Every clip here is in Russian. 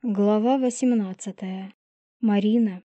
Глава 18. Марина.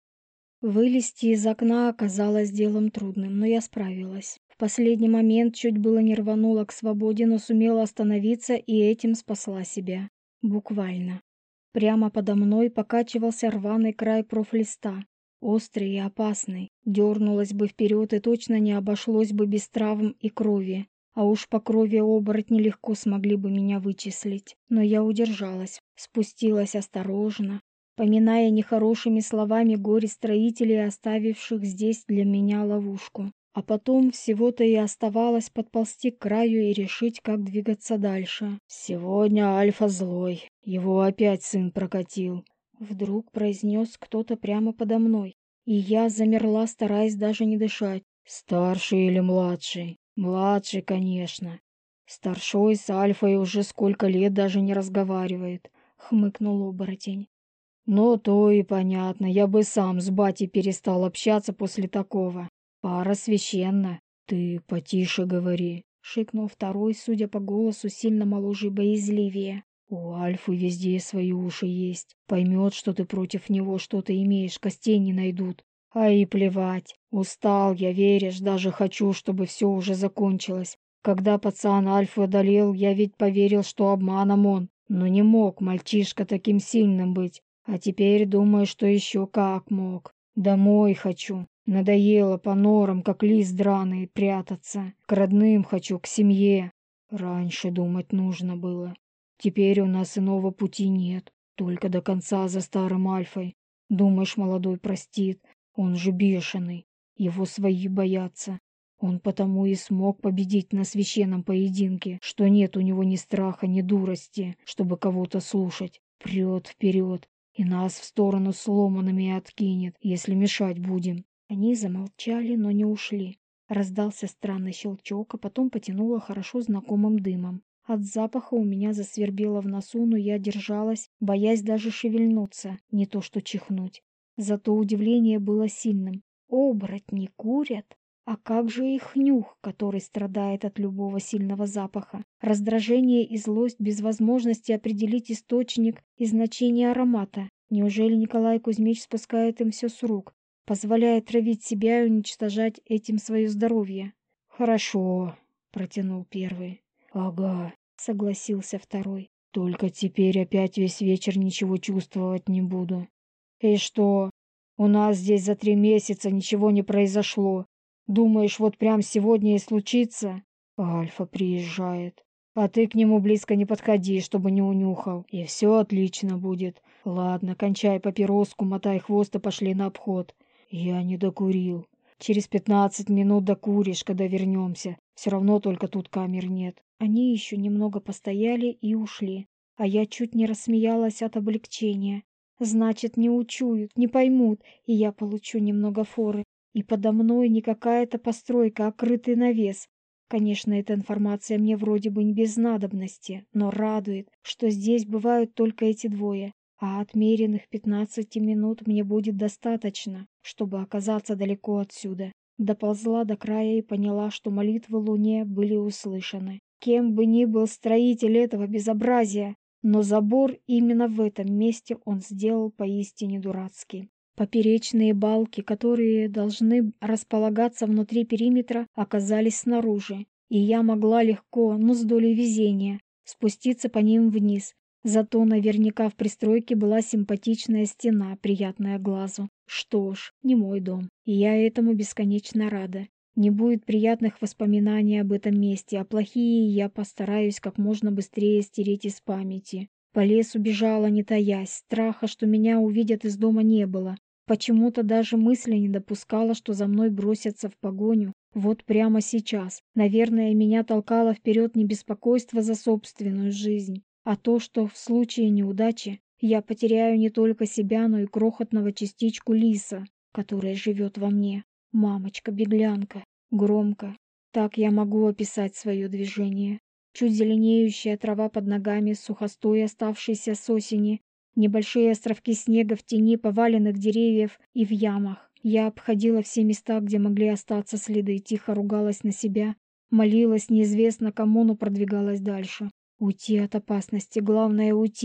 Вылезти из окна оказалось делом трудным, но я справилась. В последний момент чуть было не рванула к свободе, но сумела остановиться и этим спасла себя. Буквально. Прямо подо мной покачивался рваный край профлиста. Острый и опасный. Дернулась бы вперед и точно не обошлось бы без травм и крови. А уж по крови оборотни легко смогли бы меня вычислить. Но я удержалась, спустилась осторожно, поминая нехорошими словами горе-строителей, оставивших здесь для меня ловушку. А потом всего-то и оставалось подползти к краю и решить, как двигаться дальше. «Сегодня Альфа злой, его опять сын прокатил», — вдруг произнес кто-то прямо подо мной. И я замерла, стараясь даже не дышать. «Старший или младший?» «Младший, конечно. Старшой с Альфой уже сколько лет даже не разговаривает», — хмыкнул оборотень. «Ну, то и понятно, я бы сам с батей перестал общаться после такого. Пара священна. Ты потише говори», — шикнул второй, судя по голосу, сильно моложе и боязливее. «У Альфы везде свои уши есть. Поймет, что ты против него что-то имеешь, костей не найдут. А и плевать. Устал я, веришь, даже хочу, чтобы все уже закончилось. Когда пацан Альфу одолел, я ведь поверил, что обманом он. Но не мог мальчишка таким сильным быть. А теперь думаю, что еще как мог. Домой хочу. Надоело по норам, как лист драный, прятаться. К родным хочу, к семье. Раньше думать нужно было. Теперь у нас иного пути нет. Только до конца за старым Альфой. Думаешь, молодой простит? Он же бешеный. Его свои боятся. Он потому и смог победить на священном поединке, что нет у него ни страха, ни дурости, чтобы кого-то слушать. Прет вперед и нас в сторону сломанными откинет, если мешать будем. Они замолчали, но не ушли. Раздался странный щелчок, а потом потянуло хорошо знакомым дымом. От запаха у меня засвербело в носу, но я держалась, боясь даже шевельнуться, не то что чихнуть. Зато удивление было сильным. Оборотни курят? А как же их нюх, который страдает от любого сильного запаха? Раздражение и злость без возможности определить источник и значение аромата. Неужели Николай Кузьмич спускает им все с рук, позволяет травить себя и уничтожать этим свое здоровье? «Хорошо», — протянул первый. «Ага», — согласился второй. «Только теперь опять весь вечер ничего чувствовать не буду». «И что? У нас здесь за 3 месяца ничего не произошло. Думаешь, вот прям сегодня и случится?» «Альфа приезжает. А ты к нему близко не подходи, чтобы не унюхал. И все отлично будет. Ладно, кончай папироску, мотай хвост и пошли на обход». «Я не докурил. Через 15 минут докуришь, когда вернемся. Все равно только тут камер нет». Они еще немного постояли и ушли, а я чуть не рассмеялась от облегчения. Значит, не учуют, не поймут, и я получу немного форы. И подо мной не какая-то постройка, а крытый навес. Конечно, эта информация мне вроде бы не без надобности, но радует, что здесь бывают только эти двое. А отмеренных 15 минут мне будет достаточно, чтобы оказаться далеко отсюда. Доползла до края и поняла, что молитвы Луне были услышаны. Кем бы ни был строитель этого безобразия, но забор именно в этом месте он сделал поистине дурацкий. Поперечные балки, которые должны располагаться внутри периметра, оказались снаружи, и я могла легко, но с долей везения, спуститься по ним вниз. Зато наверняка в пристройке была симпатичная стена, приятная глазу. Что ж, не мой дом, и я этому бесконечно рада. Не будет приятных воспоминаний об этом месте, а плохие я постараюсь как можно быстрее стереть из памяти. По лесу бежала, не таясь, страха, что меня увидят из дома, не было. Почему-то даже мысли не допускала, что за мной бросятся в погоню. Вот прямо сейчас. Наверное, меня толкало вперед не беспокойство за собственную жизнь, а то, что в случае неудачи я потеряю не только себя, но и крохотного частичку лиса, которая живет во мне. Мамочка-беглянка. Громко. Так я могу описать свое движение. Чуть зеленеющая трава под ногами, сухостой, оставшийся с осени, небольшие островки снега в тени поваленных деревьев и в ямах. Я обходила все места, где могли остаться следы, тихо ругалась на себя, молилась неизвестно кому, но продвигалась дальше. Уйти от опасности, главное уйти.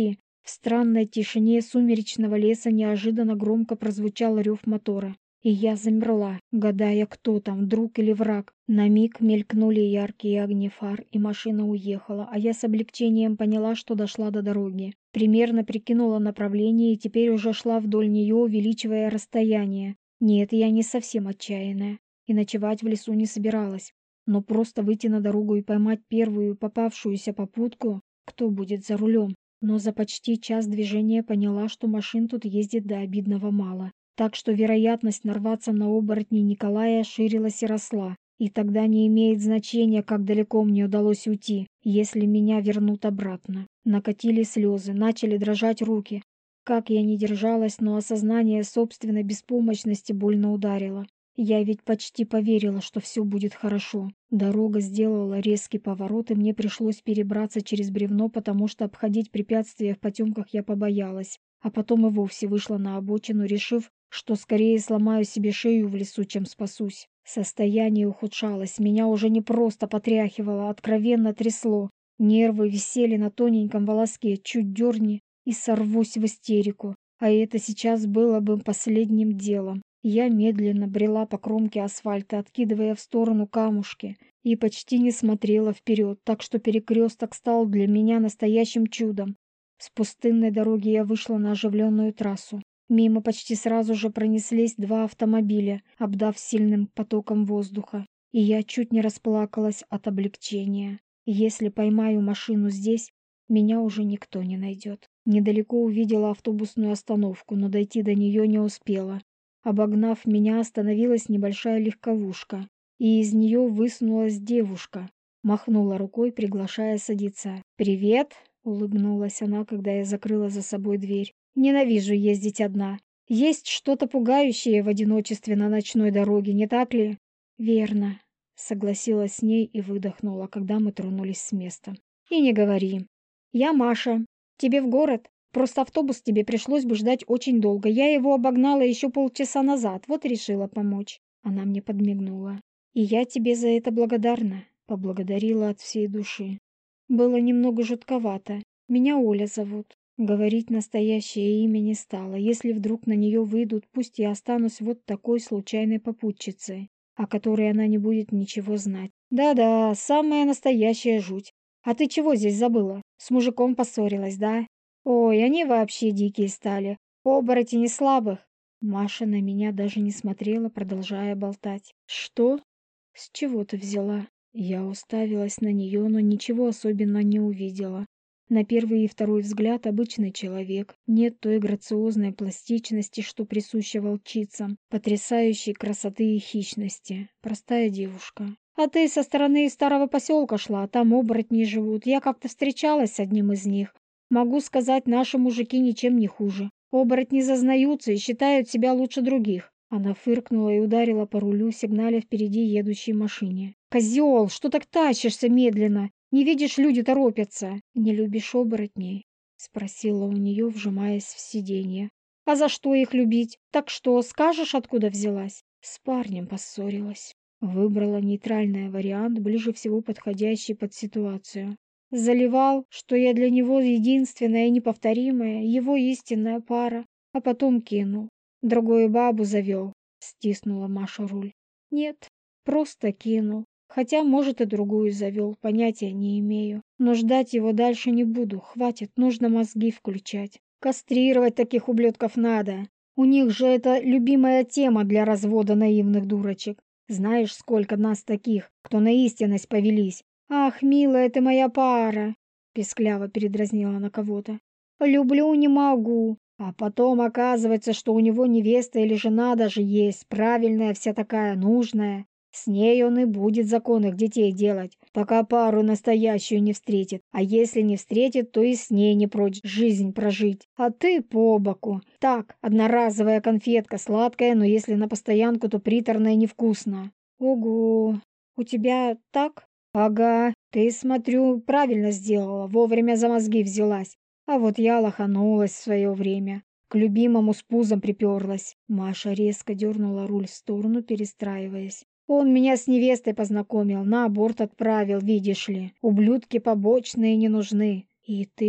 В странной тишине сумеречного леса неожиданно громко прозвучал рев мотора. И я замерла, гадая, кто там, друг или враг. На миг мелькнули яркие огни фар, и машина уехала, а я с облегчением поняла, что дошла до дороги. Примерно прикинула направление и теперь уже шла вдоль нее, увеличивая расстояние. Нет, я не совсем отчаянная, и ночевать в лесу не собиралась. Но просто выйти на дорогу и поймать первую попавшуюся попутку, кто будет за рулем? Но за почти час движения поняла, что машин тут ездит до обидного мало. Так что вероятность нарваться на оборотней Николая ширилась и росла. И тогда не имеет значения, как далеко мне удалось уйти, если меня вернут обратно. Накатили слезы, начали дрожать руки. Как я не держалась, но осознание собственной беспомощности больно ударило. Я ведь почти поверила, что все будет хорошо. Дорога сделала резкий поворот, и мне пришлось перебраться через бревно, потому что обходить препятствия в потемках я побоялась. А потом и вовсе вышла на обочину, решив, что скорее сломаю себе шею в лесу, чем спасусь. Состояние ухудшалось, меня уже не просто потряхивало, а откровенно трясло. Нервы висели на тоненьком волоске, чуть дерни и сорвусь в истерику. А это сейчас было бы последним делом. Я медленно брела по кромке асфальта, откидывая в сторону камушки, и почти не смотрела вперед, так что перекресток стал для меня настоящим чудом. С пустынной дороги я вышла на оживленную трассу. Мимо почти сразу же пронеслись два автомобиля, обдав сильным потоком воздуха, и я чуть не расплакалась от облегчения. Если поймаю машину здесь, меня уже никто не найдет. Недалеко увидела автобусную остановку, но дойти до нее не успела. Обогнав меня, остановилась небольшая легковушка, и из нее высунулась девушка. Махнула рукой, приглашая садиться. «Привет!» — улыбнулась она, когда я закрыла за собой дверь. «Ненавижу ездить одна. Есть что-то пугающее в одиночестве на ночной дороге, не так ли?» «Верно», — согласилась с ней и выдохнула, когда мы тронулись с места. «И не говори. Я Маша. Тебе в город? Просто автобус тебе пришлось бы ждать очень долго. Я его обогнала еще полчаса назад, вот и решила помочь». Она мне подмигнула. «И я тебе за это благодарна», — поблагодарила от всей души. Было немного жутковато. Меня Оля зовут. Говорить настоящее имя не стала. Если вдруг на нее выйдут, пусть я останусь вот такой случайной попутчицей, о которой она не будет ничего знать. Да-да, самая настоящая жуть. А ты чего здесь забыла? С мужиком поссорилась, да? Ой, они вообще дикие стали. Оборотни слабых. Маша на меня даже не смотрела, продолжая болтать. Что? С чего ты взяла? Я уставилась на нее, но ничего особенно не увидела. На первый и второй взгляд обычный человек. Нет той грациозной пластичности, что присуща волчицам, потрясающей красоты и хищности. Простая девушка. А ты со стороны старого поселка шла, там оборотни живут. Я как-то встречалась с одним из них. Могу сказать, наши мужики ничем не хуже. Оборотни зазнаются и считают себя лучше других. Она фыркнула и ударила по рулю, сигналя впереди едущей машине. «Козел, что так тащишься медленно? Не видишь, люди торопятся». «Не любишь оборотней?» — спросила у нее, вжимаясь в сиденье. «А за что их любить? Так что, скажешь, откуда взялась?» «С парнем поссорилась». Выбрала нейтральный вариант, ближе всего подходящий под ситуацию. Заливал, что я для него единственная и неповторимая, его истинная пара, а потом кинул. Другую бабу завел, стиснула Маша руль. Нет, просто кинул. Хотя, может, и другую завел, понятия не имею. Но ждать его дальше не буду, хватит, нужно мозги включать. Кастрировать таких ублюдков надо. У них же это любимая тема для развода наивных дурочек. Знаешь, сколько нас таких, кто на истинность повелись. «Ах, милая ты моя пара!» — пискляво передразнила она кого-то. «Люблю, не могу. А потом оказывается, что у него невеста или жена даже есть, правильная вся такая, нужная. С ней он и будет законных детей делать, пока пару настоящую не встретит. А если не встретит, то и с ней не прочь жизнь прожить. А ты по боку. Так, одноразовая конфетка, сладкая, но если на постоянку, то приторная и невкусно». «Ого, у тебя так?» «Ага, ты, смотрю, правильно сделала, вовремя за мозги взялась. А вот я лоханулась в свое время. К любимому с пузом приперлась». Маша резко дернула руль в сторону, перестраиваясь. «Он меня с невестой познакомил, на аборт отправил, видишь ли. Ублюдки побочные не нужны». «И ты?»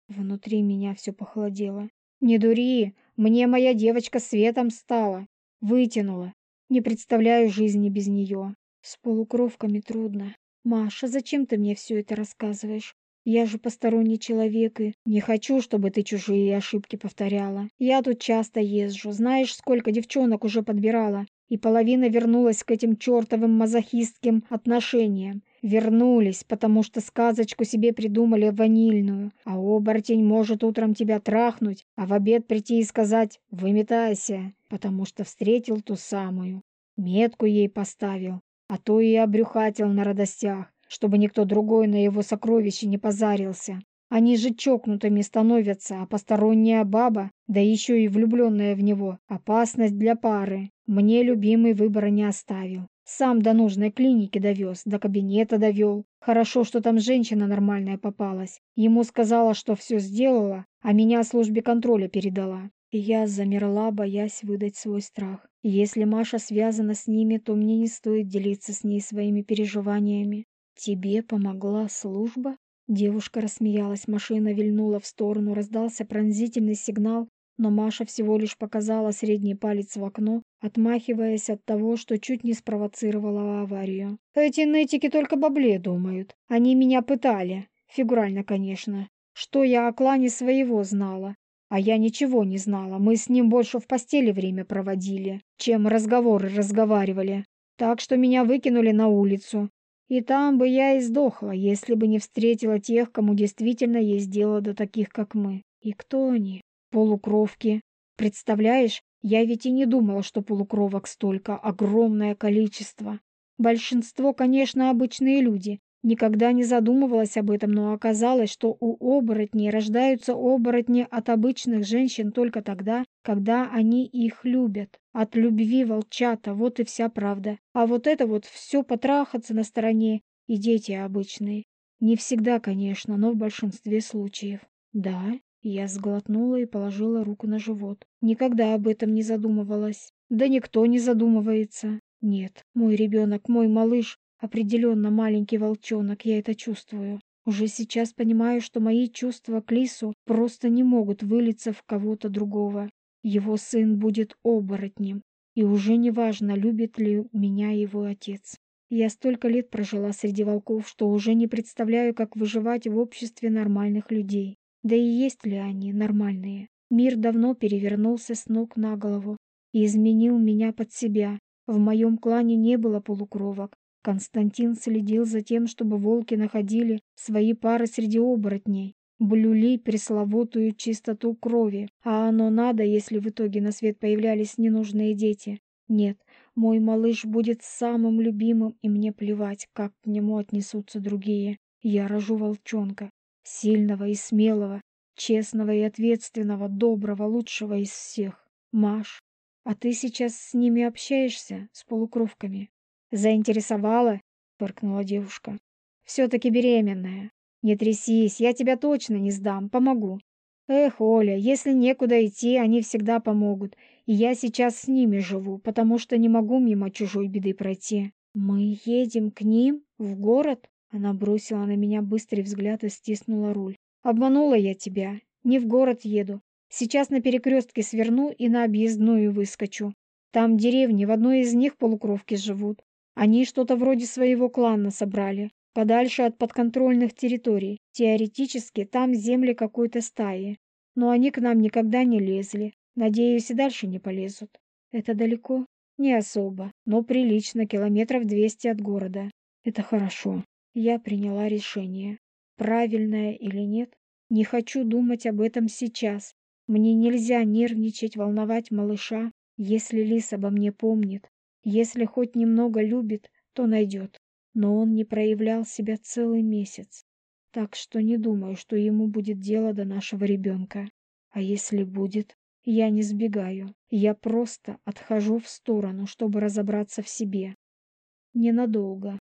Внутри меня все похолодело. «Не дури! Мне моя девочка светом стала! Вытянула! Не представляю жизни без нее! С полукровками трудно. Маша, зачем ты мне все это рассказываешь? Я же посторонний человек и не хочу, чтобы ты чужие ошибки повторяла. Я тут часто езжу, знаешь, сколько девчонок уже подбирала, и половина вернулась к этим чертовым мазохистским отношениям. Вернулись, потому что сказочку себе придумали ванильную, а оборотень может утром тебя трахнуть, а в обед прийти и сказать «выметайся», потому что встретил ту самую. Метку ей поставил, а то и обрюхатил на радостях, чтобы никто другой на его сокровище не позарился. Они же чокнутыми становятся, а посторонняя баба, да еще и влюбленная в него, опасность для пары. Мне любимый выбора не оставил. Сам до нужной клиники довез, до кабинета довел. Хорошо, что там женщина нормальная попалась. Ему сказала, что все сделала, а меня службе контроля передала. И я замерла, боясь выдать свой страх. Если Маша связана с ними, то мне не стоит делиться с ней своими переживаниями. «Тебе помогла служба?» Девушка рассмеялась, машина вильнула в сторону, раздался пронзительный сигнал, но Маша всего лишь показала средний палец в окно, отмахиваясь от того, что чуть не спровоцировала аварию. «Эти нытики только бабле думают. Они меня пытали. Фигурально, конечно. Что я о клане своего знала? А я ничего не знала. Мы с ним больше в постели время проводили, чем разговоры разговаривали. Так что меня выкинули на улицу. И там бы я и сдохла, если бы не встретила тех, кому действительно есть дело до таких, как мы. И кто они? Полукровки. Представляешь, я ведь и не думала, что полукровок столько, огромное количество. Большинство, конечно, обычные люди. Никогда не задумывалась об этом, но оказалось, что у оборотней рождаются оборотни от обычных женщин только тогда, когда они их любят. От любви волчата, вот и вся правда. А вот это вот все потрахаться на стороне и дети обычные. Не всегда, конечно, но в большинстве случаев. Да, я сглотнула и положила руку на живот. Никогда об этом не задумывалась. Да никто не задумывается. Нет, мой ребенок, мой малыш, определенно маленький волчонок, я это чувствую. Уже сейчас понимаю, что мои чувства к Лису просто не могут вылиться в кого-то другого. Его сын будет оборотнем, и уже не важно, любит ли меня его отец. Я столько лет прожила среди волков, что уже не представляю, как выживать в обществе нормальных людей. Да и есть ли они нормальные? Мир давно перевернулся с ног на голову и изменил меня под себя. В моем клане не было полукровок. Константин следил за тем, чтобы волки находили свои пары среди оборотней, блюли пресловутую чистоту крови. А оно надо, если в итоге на свет появлялись ненужные дети. Нет, мой малыш будет самым любимым, и мне плевать, как к нему отнесутся другие. Я рожу волчонка, сильного и смелого, честного и ответственного, доброго, лучшего из всех. Маш, а ты сейчас с ними общаешься, с полукровками? Заинтересовала? Фыркнула девушка. Все-таки беременная. Не трясись, я тебя точно не сдам, помогу. Эх, Оля, если некуда идти, они всегда помогут. И я сейчас с ними живу, потому что не могу мимо чужой беды пройти. Мы едем к ним? В город? Она бросила на меня быстрый взгляд и стиснула руль. Обманула я тебя. Не в город еду. Сейчас на перекрестке сверну и на объездную выскочу. Там деревни, в одной из них полукровки живут. Они что-то вроде своего клана собрали, подальше от подконтрольных территорий. Теоретически там земли какой-то стаи. Но они к нам никогда не лезли. Надеюсь, и дальше не полезут. Это далеко? Не особо, но прилично, километров 200 от города. Это хорошо. Я приняла решение. Правильное или нет? Не хочу думать об этом сейчас. Мне нельзя нервничать, волновать малыша. Если Лис обо мне помнит, если хоть немного любит, то найдет. Но он не проявлял себя целый месяц. Так что не думаю, что ему будет дело до нашего ребенка. А если будет? Я не сбегаю. Я просто отхожу в сторону, чтобы разобраться в себе. Ненадолго.